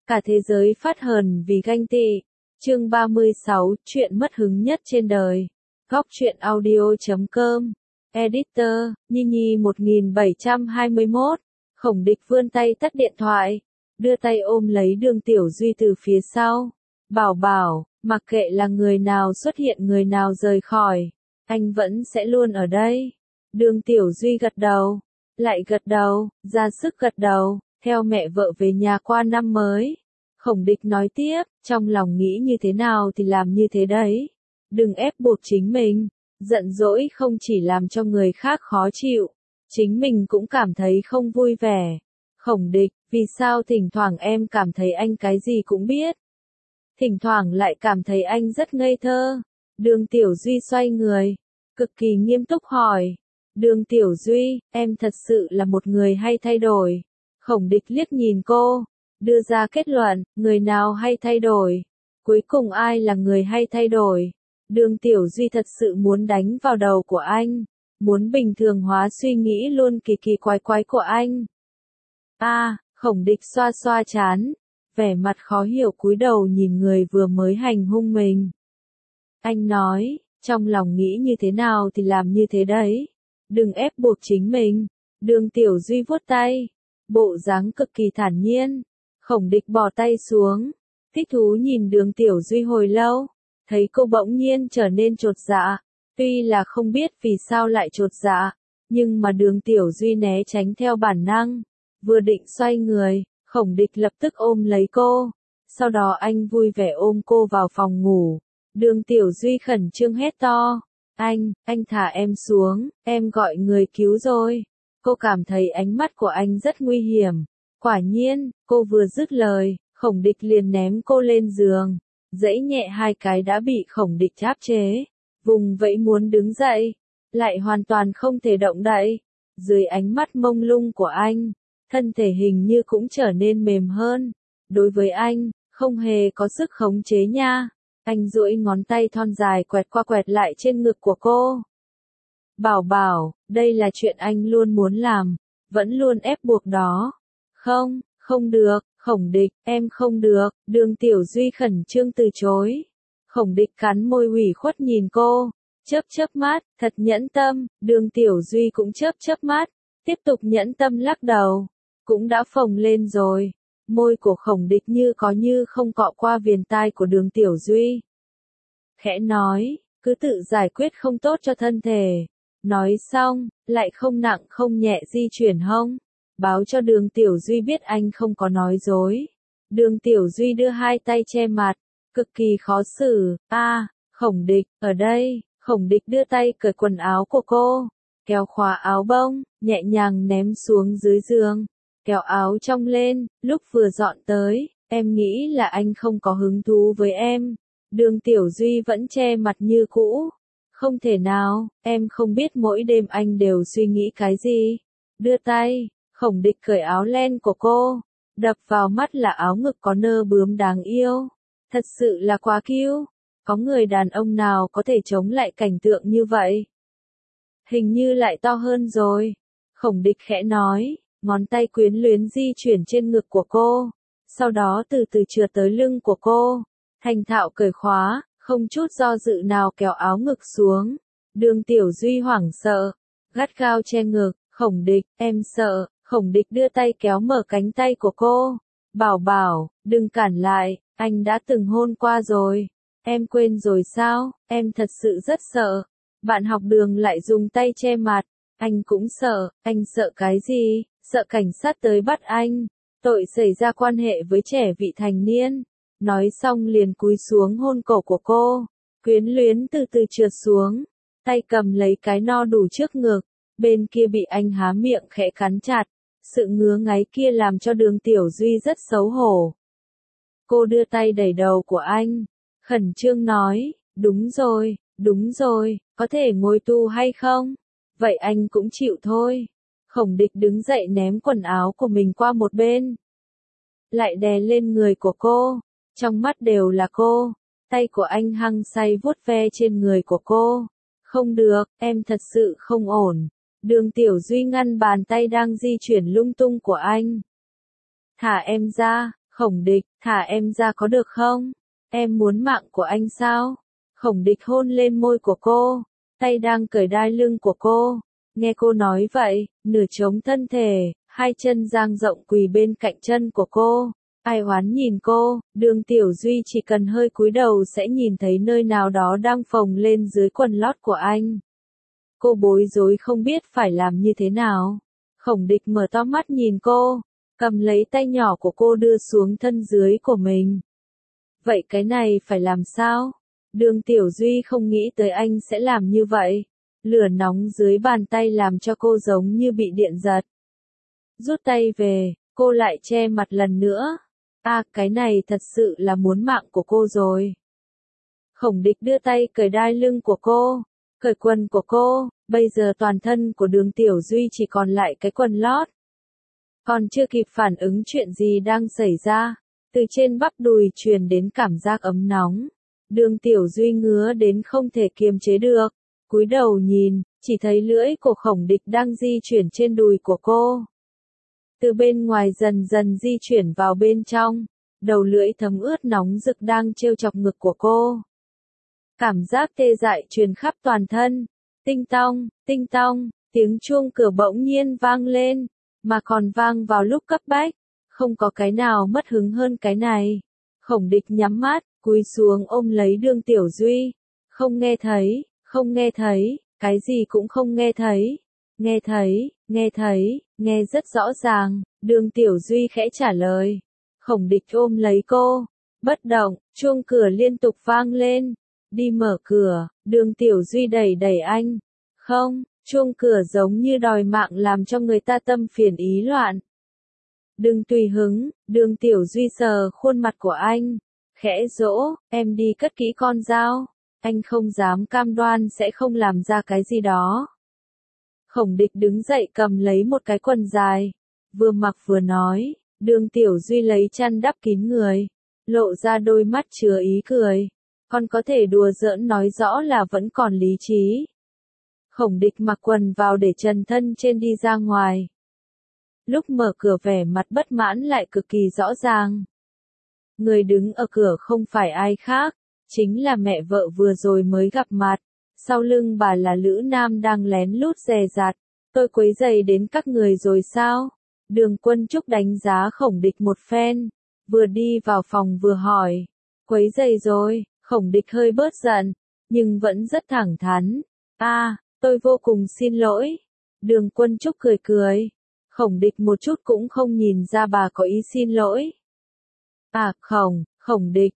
Cả thế giới phát hờn vì ganh tị. Chương 36, chuyện mất hứng nhất trên đời. Góc truyện audio.com. Editor, Nhi Nhi 1721. Khổng Địch vươn tay tắt điện thoại, đưa tay ôm lấy Đường Tiểu Duy từ phía sau. Bảo bảo, mặc kệ là người nào xuất hiện người nào rời khỏi, anh vẫn sẽ luôn ở đây. Đường Tiểu Duy gật đầu, lại gật đầu, ra sức gật đầu, theo mẹ vợ về nhà qua năm mới. Khổng Địch nói tiếp, trong lòng nghĩ như thế nào thì làm như thế đấy. Đừng ép buộc chính mình, giận dỗi không chỉ làm cho người khác khó chịu, chính mình cũng cảm thấy không vui vẻ. Khổng Địch, vì sao thỉnh thoảng em cảm thấy anh cái gì cũng biết? Thỉnh thoảng lại cảm thấy anh rất ngây thơ. Đường Tiểu Duy xoay người, cực kỳ nghiêm túc hỏi. Đường Tiểu Duy, em thật sự là một người hay thay đổi. Khổng Địch liếc nhìn cô, đưa ra kết luận, người nào hay thay đổi? Cuối cùng ai là người hay thay đổi? Đường Tiểu Duy thật sự muốn đánh vào đầu của anh, muốn bình thường hóa suy nghĩ luôn kỳ kỳ quái quái của anh. Khổng Địch xoa xoa trán, vẻ mặt khó hiểu cúi đầu nhìn người vừa mới hành hung mình. Anh nói, trong lòng nghĩ như thế nào thì làm như thế đấy. Đừng ép buộc chính mình. Đường Tiểu Duy vuốt tay, bộ dáng cực kỳ thản nhiên. Khổng Địch bỏ tay xuống, thích thú nhìn Đường Tiểu Duy hồi lâu, thấy cô bỗng nhiên trở nên chột dạ. Tuy là không biết vì sao lại chột dạ, nhưng mà Đường Tiểu Duy né tránh theo bản năng. Vừa định xoay người, Khổng Địch lập tức ôm lấy cô. Sau đó anh vui vẻ ôm cô vào phòng ngủ. Đường Tiểu Duy khẩn trương hét to. Anh thả em xuống, em gọi người cứu rồi. Cô cảm thấy ánh mắt của anh rất nguy hiểm. Quả nhiên, cô vừa dứt lời, Khổng Địch liền ném cô lên giường. Dãy nhẹ hai cái đã bị Khổng Địch áp chế. Vùng vẫy muốn đứng dậy, lại hoàn toàn không thể động đậy. Dưới ánh mắt mông lung của anh, thân thể hình như cũng trở nên mềm hơn. Đối với anh, không hề có sức khống chế nha. Anh duỗi ngón tay thon dài quẹt qua quẹt lại trên ngực của cô. Bảo bảo, đây là chuyện anh luôn muốn làm, vẫn luôn ép buộc đó. Không được, Khổng Địch, em không được. Đường Tiểu Duy khẩn trương từ chối. Khổng Địch cắn môi ủy khuất nhìn cô, chớp mắt, thật nhẫn tâm. Đường Tiểu Duy cũng chớp mắt, tiếp tục nhẫn tâm lắc đầu. Cũng đã phồng lên rồi. Môi của Khổng Địch như có như không cọ qua viền tai của Đường Tiểu Duy. Khẽ nói, cứ tự giải quyết không tốt cho thân thể. Nói xong, lại không nặng không nhẹ di chuyển hông. Báo cho Đường Tiểu Duy biết anh không có nói dối. Đường Tiểu Duy đưa hai tay che mặt, cực kỳ khó xử. Khổng Địch, ở đây. Khổng Địch đưa tay cởi quần áo của cô, kéo khóa áo bông, nhẹ nhàng ném xuống dưới giường. Kéo áo trong lên, lúc vừa dọn tới, em nghĩ là anh không có hứng thú với em. Đường Tiểu Duy vẫn che mặt như cũ. Không thể nào, em không biết mỗi đêm anh đều suy nghĩ cái gì. Đưa tay, Khổng Địch cởi áo len của cô, đập vào mắt là áo ngực có nơ bướm đáng yêu. Thật sự là quá cute. Có người đàn ông nào có thể chống lại cảnh tượng như vậy? Hình như lại to hơn rồi. Khổng Địch khẽ nói, ngón tay quyến luyến di chuyển trên ngực của cô, sau đó từ từ trượt tới lưng của cô, thành thạo cởi khóa, không chút do dự nào kéo áo ngực xuống. Đường Tiểu Duy hoảng sợ, gắt gao che ngực. Khổng Địch, em sợ. Khổng Địch đưa tay kéo mở cánh tay của cô. Bảo bảo, đừng cản lại, anh đã từng hôn qua rồi. Em quên rồi sao? Em thật sự rất sợ. Bạn học Đường lại dùng tay che mặt. Anh cũng sợ. Anh sợ cái gì? Sợ cảnh sát tới bắt anh. Tội xảy ra quan hệ với trẻ vị thành niên. Nói xong liền cúi xuống hôn cổ của cô. Quyến luyến từ từ trượt xuống. Tay cầm lấy cái no đủ trước ngực. Bên kia bị anh há miệng khẽ cắn chặt. Sự ngứa ngáy kia làm cho Đường Tiểu Duy rất xấu hổ. Cô đưa tay đẩy đầu của anh, khẩn trương nói, đúng rồi, có thể ngồi tù hay không? Vậy anh cũng chịu thôi. Khổng Địch đứng dậy ném quần áo của mình qua một bên, lại đè lên người của cô, trong mắt đều là cô. Tay của anh hăng say vuốt ve trên người của cô. Không được, em thật sự không ổn. Đường Tiểu Duy ngăn bàn tay đang di chuyển lung tung của anh. Thả em ra. Khổng Địch, thả em ra có được không? Em muốn mạng của anh sao? Khổng Địch hôn lên môi của cô, tay đang cởi đai lưng của cô. Nghe cô nói vậy, nửa chống thân thể, hai chân dang rộng quỳ bên cạnh chân của cô. Ai oán nhìn cô, Đường Tiểu Duy chỉ cần hơi cúi đầu sẽ nhìn thấy nơi nào đó đang phồng lên dưới quần lót của anh. Cô bối rối không biết phải làm như thế nào. Khổng Địch mở to mắt nhìn cô, cầm lấy tay nhỏ của cô đưa xuống thân dưới của mình. Vậy cái này phải làm sao? Đường Tiểu Duy không nghĩ tới anh sẽ làm như vậy. Lửa nóng dưới bàn tay làm cho cô giống như bị điện giật. Rút tay về, cô lại che mặt lần nữa. Cái này thật sự là muốn mạng của cô rồi. Khổng Địch đưa tay cởi đai lưng của cô, cởi quần của cô, bây giờ toàn thân của Đường Tiểu Duy chỉ còn lại cái quần lót. Còn chưa kịp phản ứng chuyện gì đang xảy ra, từ trên bắp đùi truyền đến cảm giác ấm nóng. Đường Tiểu Duy ngứa đến không thể kiềm chế được, cúi đầu nhìn, chỉ thấy lưỡi của Khổng Địch đang di chuyển trên đùi của cô. Từ bên ngoài dần dần di chuyển vào bên trong, đầu lưỡi thấm ướt nóng rực đang trêu chọc ngực của cô. Cảm giác tê dại truyền khắp toàn thân, tinh tong, tiếng chuông cửa bỗng nhiên vang lên, mà còn vang vào lúc cấp bách, không có cái nào mất hứng hơn cái này. Khổng Địch nhắm mắt, cúi xuống ôm lấy Đường Tiểu Duy, không nghe thấy, cái gì cũng không nghe thấy. Nghe rất rõ ràng, Đường Tiểu Duy khẽ trả lời. Khổng Địch ôm lấy cô, bất động, chuông cửa liên tục vang lên. Đi mở cửa, Đường Tiểu Duy đẩy anh. Không, chuông cửa giống như đòi mạng làm cho người ta tâm phiền ý loạn. Đừng tùy hứng, Đường Tiểu Duy sờ khuôn mặt của anh, khẽ dỗ, em đi cất kỹ con dao. Anh không dám cam đoan sẽ không làm ra cái gì đó. Khổng Địch đứng dậy cầm lấy một cái quần dài, vừa mặc vừa nói. Đường Tiểu Duy lấy chăn đắp kín người, lộ ra đôi mắt chứa ý cười. Con có thể đùa giỡn nói rõ là vẫn còn lý trí. Khổng Địch mặc quần vào để trần thân trên đi ra ngoài. Lúc mở cửa vẻ mặt bất mãn lại cực kỳ rõ ràng. Người đứng ở cửa không phải ai khác, chính là mẹ vợ vừa rồi mới gặp mặt. Sau lưng bà là Lữ Nam đang lén lút dè dặt. Tôi quấy rầy đến các người rồi sao? Đường Quân Trúc đánh giá Khổng Địch một phen, vừa đi vào phòng vừa hỏi. Quấy rầy rồi, Khổng Địch hơi bớt giận, nhưng vẫn rất thẳng thắn. Tôi vô cùng xin lỗi. Đường Quân Trúc cười. Khổng Địch một chút cũng không nhìn ra bà có ý xin lỗi. Khổng Địch,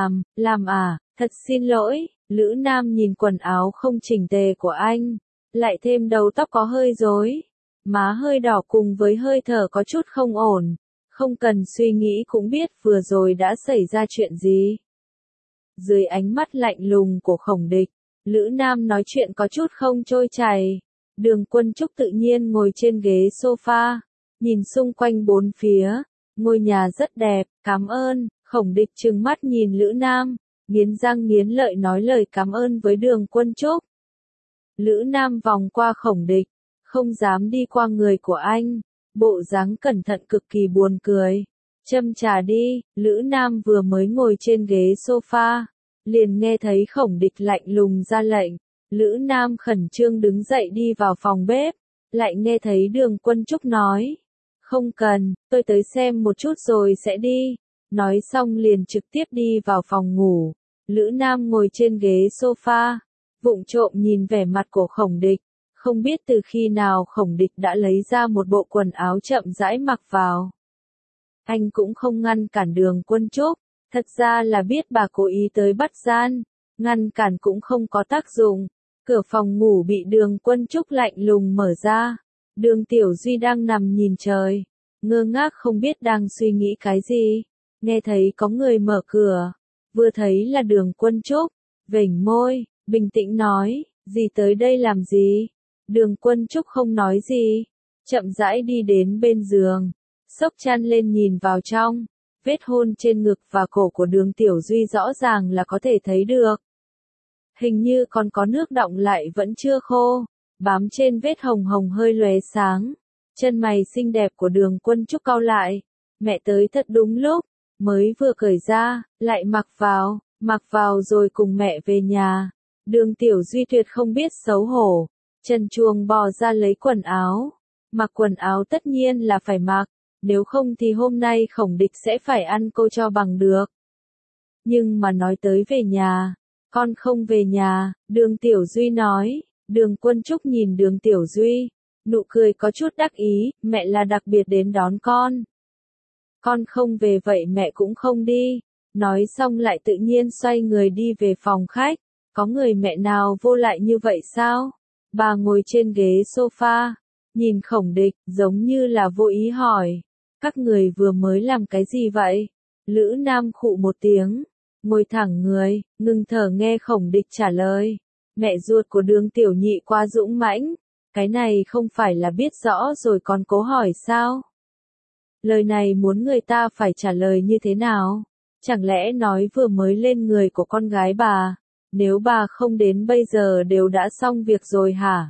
thật xin lỗi. Lữ Nam nhìn quần áo không chỉnh tề của anh, lại thêm đầu tóc có hơi rối, má hơi đỏ cùng với hơi thở có chút không ổn. Không cần suy nghĩ cũng biết vừa rồi đã xảy ra chuyện gì. Dưới ánh mắt lạnh lùng của Khổng Địch, Lữ Nam nói chuyện có chút không trôi chảy. Đường Quân Trúc tự nhiên ngồi trên ghế sofa, nhìn xung quanh bốn phía. Ngôi nhà rất đẹp, cảm ơn. Khổng Địch trừng mắt nhìn Lữ Nam, nghiến răng nghiến lợi nói lời cảm ơn với Đường Quân Trúc. Lữ Nam vòng qua Khổng Địch, không dám đi qua người của anh, bộ dáng cẩn thận cực kỳ buồn cười. Châm trà đi. Lữ Nam vừa mới ngồi trên ghế sofa, liền nghe thấy Khổng Địch lạnh lùng ra lệnh. Lữ Nam khẩn trương đứng dậy đi vào phòng bếp, lại nghe thấy Đường Quân Trúc nói. Không cần, tôi tới xem một chút rồi sẽ đi. Nói xong liền trực tiếp đi vào phòng ngủ. Lữ Nam ngồi trên ghế sofa, vụng trộm nhìn vẻ mặt của Khổng Địch. Không biết từ khi nào Khổng Địch đã lấy ra một bộ quần áo chậm rãi mặc vào. Anh cũng không ngăn cản Đường Quân Trúc, thật ra là biết bà cố ý tới bắt gian, ngăn cản cũng không có tác dụng. Cửa phòng ngủ bị Đường Quân Trúc lạnh lùng mở ra. Đường Tiểu Duy đang nằm nhìn trời, ngơ ngác không biết đang suy nghĩ cái gì. Nghe thấy có người mở cửa, vừa thấy là Đường Quân Trúc, vểnh môi, bình tĩnh nói, dì tới đây làm gì? Đường Quân Trúc không nói gì, chậm rãi đi đến bên giường, xốc chăn lên nhìn vào trong, vết hôn trên ngực và cổ của Đường Tiểu Duy rõ ràng là có thể thấy được. Hình như còn có nước đọng lại vẫn chưa khô, bám trên vết hồng hồng hơi lóe sáng. Chân mày xinh đẹp của Đường Quân Trúc cau lại, mẹ tới thật đúng lúc. mới vừa cởi ra, lại mặc vào rồi cùng mẹ về nhà. Đường Tiểu Duy tuyệt không biết xấu hổ, trần truồng bò ra lấy quần áo. Mặc quần áo tất nhiên là phải mặc, nếu không thì hôm nay Khổng Địch sẽ phải ăn cô cho bằng được. Nhưng mà nói tới về nhà, con không về nhà, Đường Tiểu Duy nói. Đường Quân Trúc nhìn Đường Tiểu Duy, nụ cười có chút đắc ý, mẹ là đặc biệt đến đón con. Con không về vậy mẹ cũng không đi. Nói xong lại tự nhiên xoay người đi về phòng khách. Có người mẹ nào vô lại như vậy sao? Bà ngồi trên ghế sofa, nhìn Khổng Địch, giống như là vô ý hỏi. Các người vừa mới làm cái gì vậy? Lữ Nam khụ một tiếng, ngồi thẳng người, ngừng thở nghe Khổng Địch trả lời. Mẹ ruột của Đường Tiểu Nhị quá dũng mãnh, cái này không phải là biết rõ rồi còn cố hỏi sao? Lời này muốn người ta phải trả lời như thế nào? Chẳng lẽ nói vừa mới lên người của con gái bà, nếu bà không đến bây giờ đều đã xong việc rồi hả?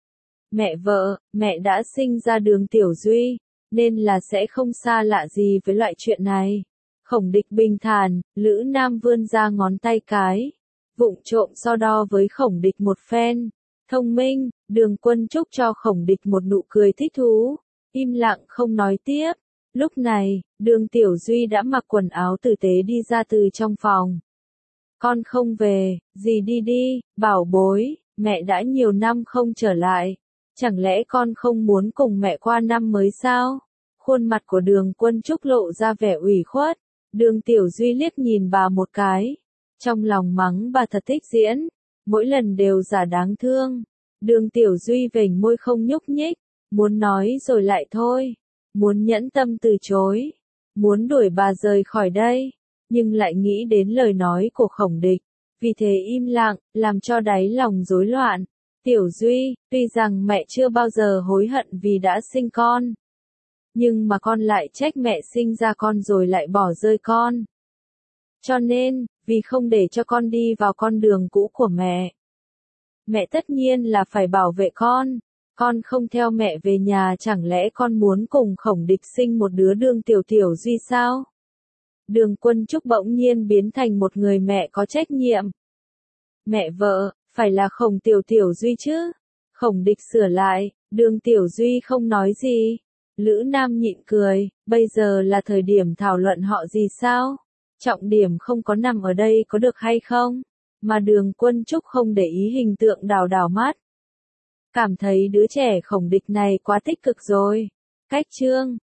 Mẹ đã sinh ra Đường Tiểu Duy, nên là sẽ không xa lạ gì với loại chuyện này. Khổng Địch bình thản, Lữ Nam vươn ra ngón tay cái, vụng trộm so đo với Khổng Địch một phen. Thông minh, Đường Quân Trúc cho Khổng Địch một nụ cười thích thú, im lặng không nói tiếp. Lúc này, Đường Tiểu Duy đã mặc quần áo tử tế đi ra từ trong phòng. Con không về, dì đi đi, bảo bối, mẹ đã nhiều năm không trở lại. Chẳng lẽ con không muốn cùng mẹ qua năm mới sao? Khuôn mặt của Đường Quân Trúc lộ ra vẻ ủy khuất. Đường Tiểu Duy liếc nhìn bà một cái. Trong lòng mắng bà thật thích diễn. Mỗi lần đều giả đáng thương. Đường Tiểu Duy vểnh môi không nhúc nhích. Muốn nói rồi lại thôi. Muốn nhẫn tâm từ chối. Muốn đuổi bà rời khỏi đây. Nhưng lại nghĩ đến lời nói của Khổng Địch. Vì thế im lặng, làm cho đáy lòng rối loạn. Tiểu Duy, tuy rằng mẹ chưa bao giờ hối hận vì đã sinh con. Nhưng mà con lại trách mẹ sinh ra con rồi lại bỏ rơi con. Cho nên, vì không để cho con đi vào con đường cũ của mẹ. Mẹ tất nhiên là phải bảo vệ con. Con không theo mẹ về nhà chẳng lẽ con muốn cùng Khổng Địch sinh một đứa Đường Tiểu Duy sao? Đường Quân Trúc bỗng nhiên biến thành một người mẹ có trách nhiệm. Mẹ vợ, phải là Khổng Tiểu Duy chứ? Khổng Địch sửa lại, Đường Tiểu Duy không nói gì. Lữ Nam nhịn cười, bây giờ là thời điểm thảo luận họ gì sao? Trọng điểm không có nằm ở đây có được hay không? Mà Đường Quân Trúc không để ý hình tượng đảo mắt. Cảm thấy đứa trẻ Khổng Địch này quá tích cực rồi. Cách chương